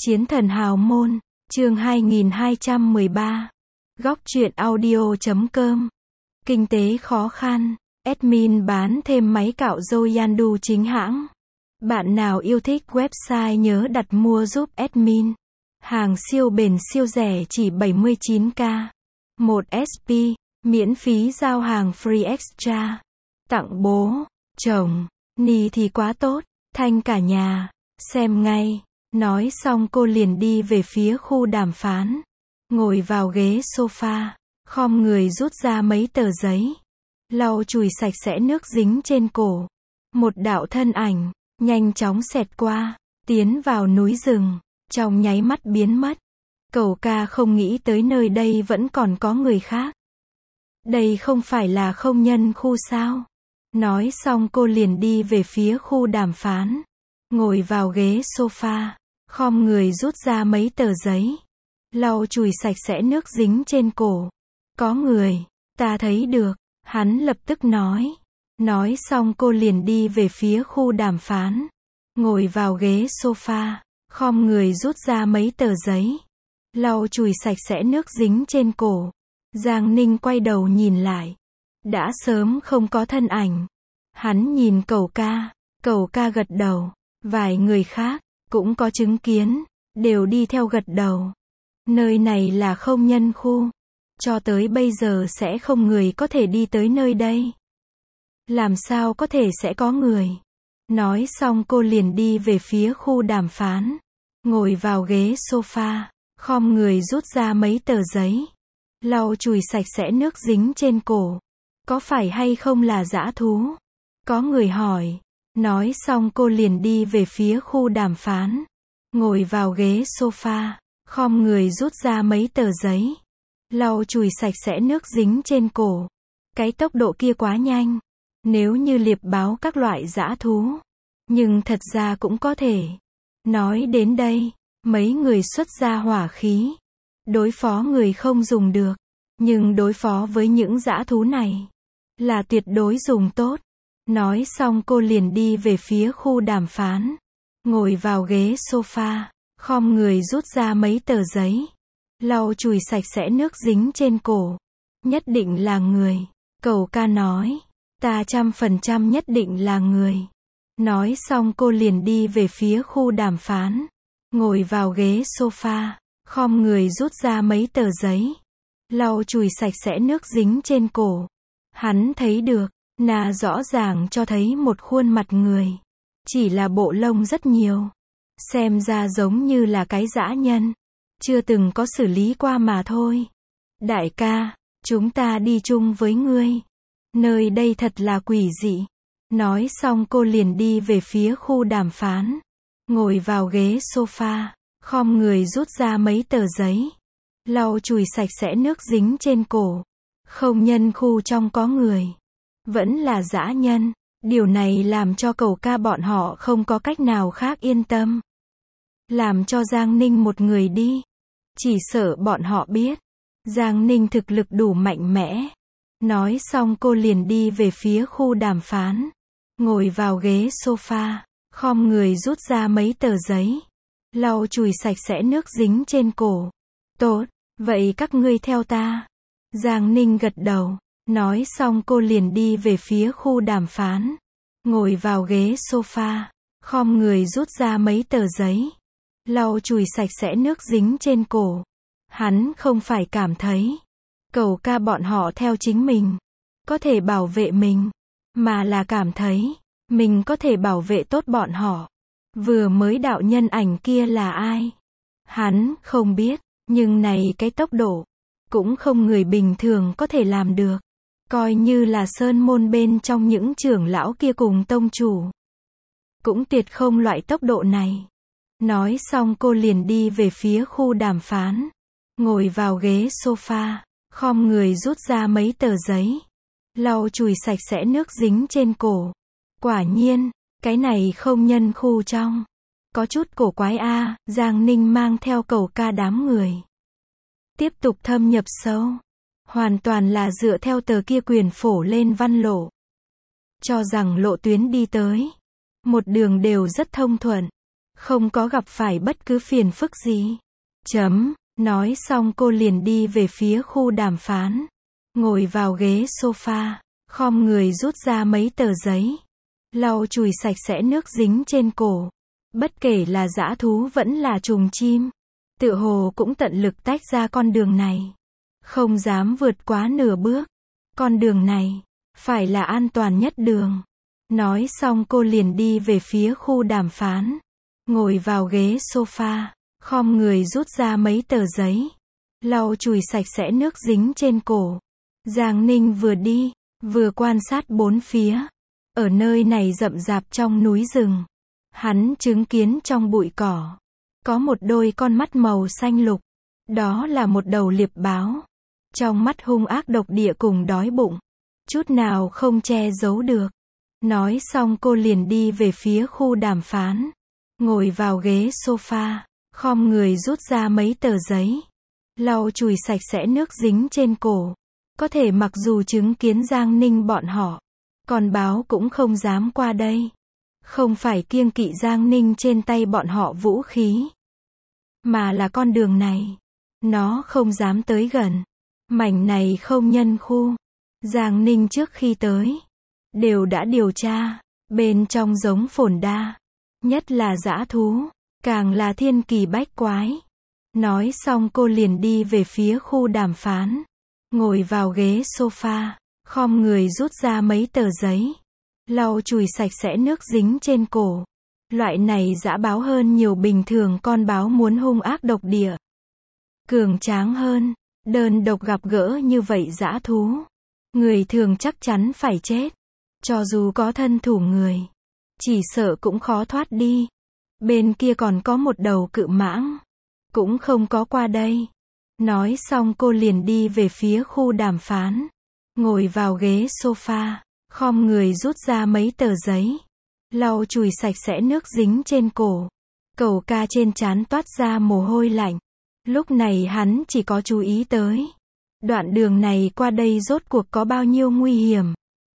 Chiến thần hào môn, chương 2213. Góc truyện audio.com. Kinh tế khó khăn, admin bán thêm máy cạo râu Yandu chính hãng. Bạn nào yêu thích website nhớ đặt mua giúp admin. Hàng siêu bền siêu rẻ chỉ 79k. 1 SP, miễn phí giao hàng free extra. Tặng bố, chồng, ni thì quá tốt, thanh cả nhà, xem ngay. Nói xong cô liền đi về phía khu đàm phán. Ngồi vào ghế sofa, khom người rút ra mấy tờ giấy. Lau chùi sạch sẽ nước dính trên cổ. Một đạo thân ảnh, nhanh chóng xẹt qua, tiến vào núi rừng, trong nháy mắt biến mất. Cẩu ca không nghĩ tới nơi đây vẫn còn có người khác. Đây không phải là không nhân khu sao? Nói xong cô liền đi về phía khu đàm phán. Ngồi vào ghế sofa, khom người rút ra mấy tờ giấy. Lau chùi sạch sẽ nước dính trên cổ. Có người, ta thấy được, hắn lập tức nói. Nói xong cô liền đi về phía khu đàm phán. Ngồi vào ghế sofa, khom người rút ra mấy tờ giấy. Lau chùi sạch sẽ nước dính trên cổ. Giang Ninh quay đầu nhìn lại. Đã sớm không có thân ảnh. Hắn nhìn cẩu ca gật đầu. Vài người khác, cũng có chứng kiến, đều đi theo gật đầu. Nơi này là không nhân khu. Cho tới bây giờ sẽ không người có thể đi tới nơi đây. Làm sao có thể sẽ có người. Nói xong cô liền đi về phía khu đàm phán. Ngồi vào ghế sofa, khom người rút ra mấy tờ giấy. Lau chùi sạch sẽ nước dính trên cổ. Có phải hay không là dã thú? Có người hỏi. Nói xong cô liền đi về phía khu đàm phán. Ngồi vào ghế sofa, khom người rút ra mấy tờ giấy. Lau chùi sạch sẽ nước dính trên cổ. Cái tốc độ kia quá nhanh. Nếu như liệp báo các loại dã thú. Nhưng thật ra cũng có thể. Nói đến đây, mấy người xuất ra hỏa khí. Đối phó người không dùng được. Nhưng đối phó với những dã thú này, là tuyệt đối dùng tốt. Nói xong cô liền đi về phía khu đàm phán. Ngồi vào ghế sofa, khom người rút ra mấy tờ giấy. Lau chùi sạch sẽ nước dính trên cổ. Nhất định là người. Cẩu ca nói. Ta 100% nhất định là người. Nói xong cô liền đi về phía khu đàm phán. Ngồi vào ghế sofa, khom người rút ra mấy tờ giấy. Lau chùi sạch sẽ nước dính trên cổ. Hắn thấy được. Nà rõ ràng cho thấy một khuôn mặt người. Chỉ là bộ lông rất nhiều. Xem ra giống như là cái dã nhân. Chưa từng có xử lý qua mà thôi. Đại ca, chúng ta đi chung với ngươi. Nơi đây thật là quỷ dị. Nói xong cô liền đi về phía khu đàm phán. Ngồi vào ghế sofa, khom người rút ra mấy tờ giấy. Lau chùi sạch sẽ nước dính trên cổ. Không nhân khu trong có người. Vẫn là dã nhân. Điều này làm cho cẩu ca bọn họ không có cách nào khác yên tâm. Làm cho Giang Ninh một người đi. Chỉ sợ bọn họ biết. Giang Ninh thực lực đủ mạnh mẽ. Nói xong cô liền đi về phía khu đàm phán. Ngồi vào ghế sofa, khom người rút ra mấy tờ giấy. Lau chùi sạch sẽ nước dính trên cổ. Tốt, vậy các ngươi theo ta. Giang Ninh gật đầu. Nói xong cô liền đi về phía khu đàm phán. Ngồi vào ghế sofa, khom người rút ra mấy tờ giấy. Lau chùi sạch sẽ nước dính trên cổ. Hắn không phải cảm thấy cẩu ca bọn họ theo chính mình có thể bảo vệ mình, mà là cảm thấy mình có thể bảo vệ tốt bọn họ. Vừa mới đạo nhân ảnh kia là ai? Hắn không biết, nhưng này cái tốc độ cũng không người bình thường có thể làm được. Coi như là sơn môn bên trong những trưởng lão kia cùng tông chủ. Cũng tuyệt không loại tốc độ này. Nói xong cô liền đi về phía khu đàm phán. Ngồi vào ghế sofa, khom người rút ra mấy tờ giấy. Lau chùi sạch sẽ nước dính trên cổ. Quả nhiên, cái này không nhân khu trong. Có chút cổ quái a. Giang Ninh mang theo cẩu ca đám người. Tiếp tục thâm nhập sâu. Hoàn toàn là dựa theo tờ kia quyền phổ lên văn lộ. Cho rằng lộ tuyến đi tới. Một đường đều rất thông thuận. Không có gặp phải bất cứ phiền phức gì. Nói xong cô liền đi về phía khu đàm phán. Ngồi vào ghế sofa, khom người rút ra mấy tờ giấy. Lau chùi sạch sẽ nước dính trên cổ. Bất kể là dã thú vẫn là trùng chim, tựa hồ cũng tận lực tách ra con đường này. Không dám vượt quá nửa bước. Con đường này, phải là an toàn nhất đường. Nói xong cô liền đi về phía khu đàm phán. Ngồi vào ghế sofa, khom người rút ra mấy tờ giấy. Lau chùi sạch sẽ nước dính trên cổ. Giang Ninh vừa đi, vừa quan sát bốn phía. Ở nơi này rậm rạp trong núi rừng. Hắn chứng kiến trong bụi cỏ. Có một đôi con mắt màu xanh lục. Đó là một đầu liệp báo. Trong mắt hung ác độc địa cùng đói bụng. Chút nào không che giấu được. Nói xong cô liền đi về phía khu đàm phán. Ngồi vào ghế sofa, khom người rút ra mấy tờ giấy. Lau chùi sạch sẽ nước dính trên cổ. Có thể mặc dù chứng kiến Giang Ninh bọn họ, con báo cũng không dám qua đây. Không phải kiêng kỵ Giang Ninh trên tay bọn họ vũ khí, mà là con đường này, nó không dám tới gần. Mảnh này không nhân khu. Giang Ninh trước khi tới, đều đã điều tra. Bên trong giống phồn đa, nhất là dã thú, càng là thiên kỳ bách quái. Nói xong cô liền đi về phía khu đàm phán. Ngồi vào ghế sofa, khom người rút ra mấy tờ giấy. Lau chùi sạch sẽ nước dính trên cổ. Loại này dã báo hơn nhiều bình thường con báo muốn hung ác độc địa. Cường tráng hơn, đơn độc gặp gỡ như vậy dã thú. Người thường chắc chắn phải chết. Cho dù có thân thủ người, chỉ sợ cũng khó thoát đi. Bên kia còn có một đầu cự mãng. Cũng không có qua đây. Nói xong cô liền đi về phía khu đàm phán. Ngồi vào ghế sofa, khom người rút ra mấy tờ giấy. Lau chùi sạch sẽ nước dính trên cổ. Cẩu ca trên trán toát ra mồ hôi lạnh. Lúc này hắn chỉ có chú ý tới. Đoạn đường này qua đây rốt cuộc có bao nhiêu nguy hiểm.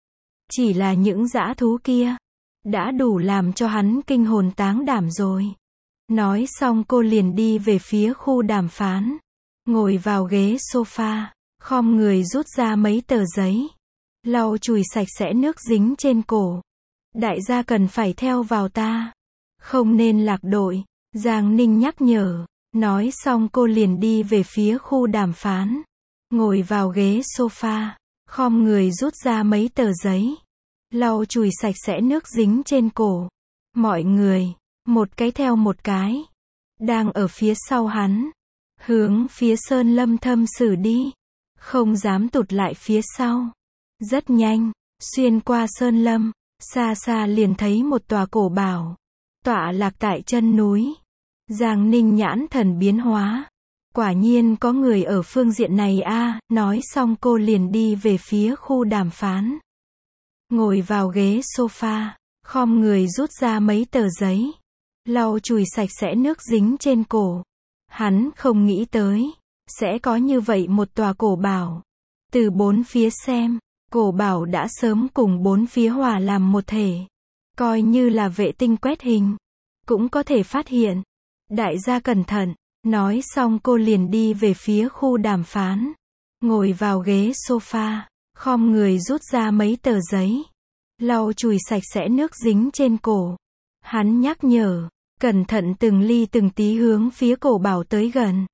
Chỉ là những dã thú kia đã đủ làm cho hắn kinh hồn táng đảm rồi. Nói xong cô liền đi về phía khu đàm phán. Ngồi vào ghế sofa, khom người rút ra mấy tờ giấy. Lau chùi sạch sẽ nước dính trên cổ. Đại gia cần phải theo vào ta. Không nên lạc đội. Giang Ninh nhắc nhở. Nói xong cô liền đi về phía khu đàm phán. Ngồi vào ghế sofa, khom người rút ra mấy tờ giấy. Lau chùi sạch sẽ nước dính trên cổ. Mọi người, một cái theo một cái, đang ở phía sau hắn, hướng phía sơn lâm thâm sử đi. Không dám tụt lại phía sau. Rất nhanh, xuyên qua sơn lâm, xa xa liền thấy một tòa cổ bảo, tọa lạc tại chân núi. Giang Ninh nhãn thần biến hóa. Quả nhiên có người ở phương diện này a. Nói xong cô liền đi về phía khu đàm phán. Ngồi vào ghế sofa, khom người rút ra mấy tờ giấy. Lau chùi sạch sẽ nước dính trên cổ. Hắn không nghĩ tới sẽ có như vậy một tòa cổ bảo. Từ bốn phía xem, cổ bảo đã sớm cùng bốn phía hòa làm một thể. Coi như là vệ tinh quét hình, cũng có thể phát hiện. Đại gia cẩn thận. Nói xong cô liền đi về phía khu đàm phán. Ngồi vào ghế sofa, khom người rút ra mấy tờ giấy. Lau chùi sạch sẽ nước dính trên cổ. Hắn nhắc nhở, cẩn thận từng ly từng tí hướng phía cổ bảo tới gần.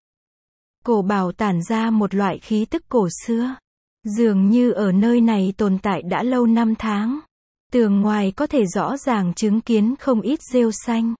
Cổ bảo tản ra một loại khí tức cổ xưa. Dường như ở nơi này tồn tại đã lâu năm tháng. Tường ngoài có thể rõ ràng chứng kiến không ít rêu xanh.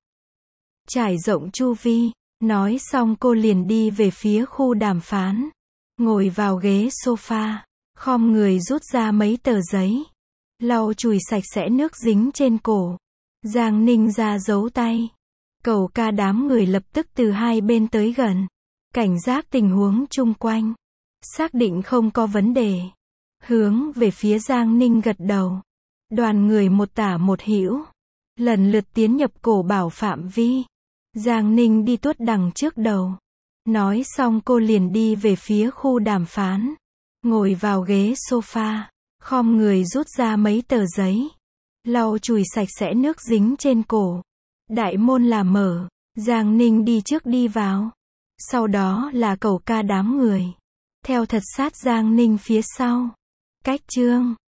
Trải rộng chu vi. Nói xong cô liền đi về phía khu đàm phán. Ngồi vào ghế sofa, khom người rút ra mấy tờ giấy. Lau chùi sạch sẽ nước dính trên cổ. Giang Ninh ra giấu tay. Cẩu ca đám người lập tức từ hai bên tới gần. Cảnh giác tình huống chung quanh. Xác định không có vấn đề. Hướng về phía Giang Ninh gật đầu. Đoàn người một tả một hữu. Lần lượt tiến nhập cổ bảo phạm vi. Giang Ninh đi tuốt đằng trước đầu. Nói xong cô liền đi về phía khu đàm phán. Ngồi vào ghế sofa, khom người rút ra mấy tờ giấy. Lau chùi sạch sẽ nước dính trên cổ. Đại môn là mở, Giang Ninh đi trước đi vào. Sau đó là Cẩu Ca đám người. Theo thật sát Giang Ninh phía sau. Cách chương